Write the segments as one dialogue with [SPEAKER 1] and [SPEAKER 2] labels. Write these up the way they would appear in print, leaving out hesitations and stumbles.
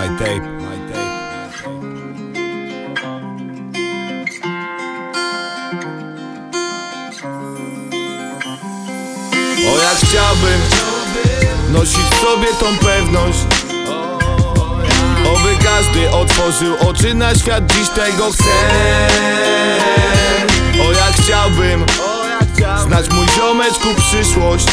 [SPEAKER 1] My tape. O jak chciałbym nosić w sobie tą pewność, oby każdy otworzył oczy na świat, dziś tego chcę. O jak chciałbym znać, mój ziomeczku, przyszłość.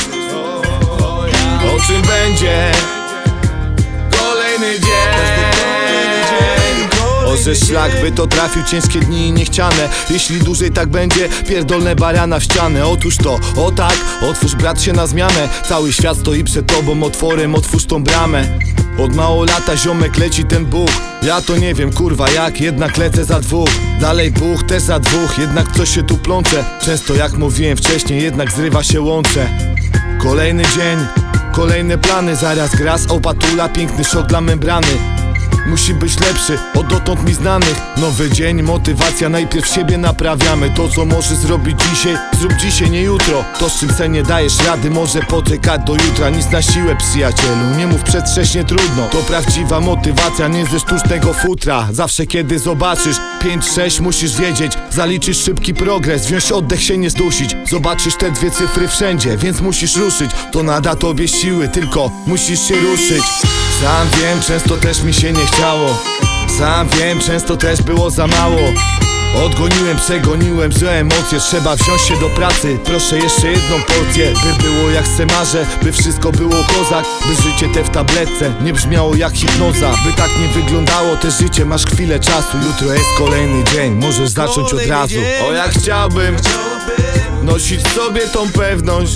[SPEAKER 1] O czym będzie kolejny dzień. Orzesz szlak, by to trafił, ciężkie dni i niechciane. Jeśli dłużej tak będzie, pierdolne bariana w ścianę. Otóż to, o tak, otwórz brat się na zmianę. Cały świat stoi przed tobą otworem, otwórz tą bramę. Od mało lata ziomek leci ten Bóg. Ja to nie wiem kurwa jak, jednak lecę za dwóch. Dalej Bóg, też za dwóch, jednak coś się tu plącze. Często jak mówiłem wcześniej, jednak zrywa się łącze. Kolejny dzień, kolejne plany. Zaraz gra z opatula, piękny szok dla membrany. Musi być lepszy od dotąd mi znanych. Nowy dzień, motywacja, najpierw siebie naprawiamy. To co możesz zrobić dzisiaj, zrób dzisiaj, nie jutro. To z czym se nie dajesz rady, może poczekać do jutra. Nic na siłę, przyjacielu, nie mów przedwcześnie, trudno. To prawdziwa motywacja, nie ze sztucznego futra. Zawsze kiedy zobaczysz 5-6 musisz wiedzieć, zaliczysz szybki progres, wziąć oddech, się nie zdusić. Zobaczysz te dwie cyfry wszędzie, więc musisz ruszyć. To nada tobie siły, tylko musisz się ruszyć. Sam wiem, często też mi się nie chciało. Sam wiem, często też było za mało. Odgoniłem, przegoniłem złe emocje. Trzeba wziąć się do pracy, proszę jeszcze jedną porcję. By było jak se marzę, by wszystko było kozak. By życie te w tabletce nie brzmiało jak hipnoza. By tak nie wyglądało te życie, masz chwilę czasu. Jutro jest kolejny dzień, możesz zacząć od razu. O jak chciałbym nosić w sobie tą pewność,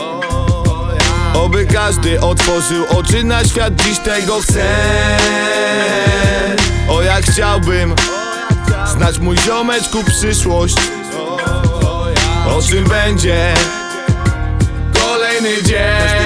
[SPEAKER 1] oby każdy otworzył oczy na świat, dziś tego chcę. O jak chciałbym znać, mój ziomeczku, przyszłość. O czym będzie kolejny dzień.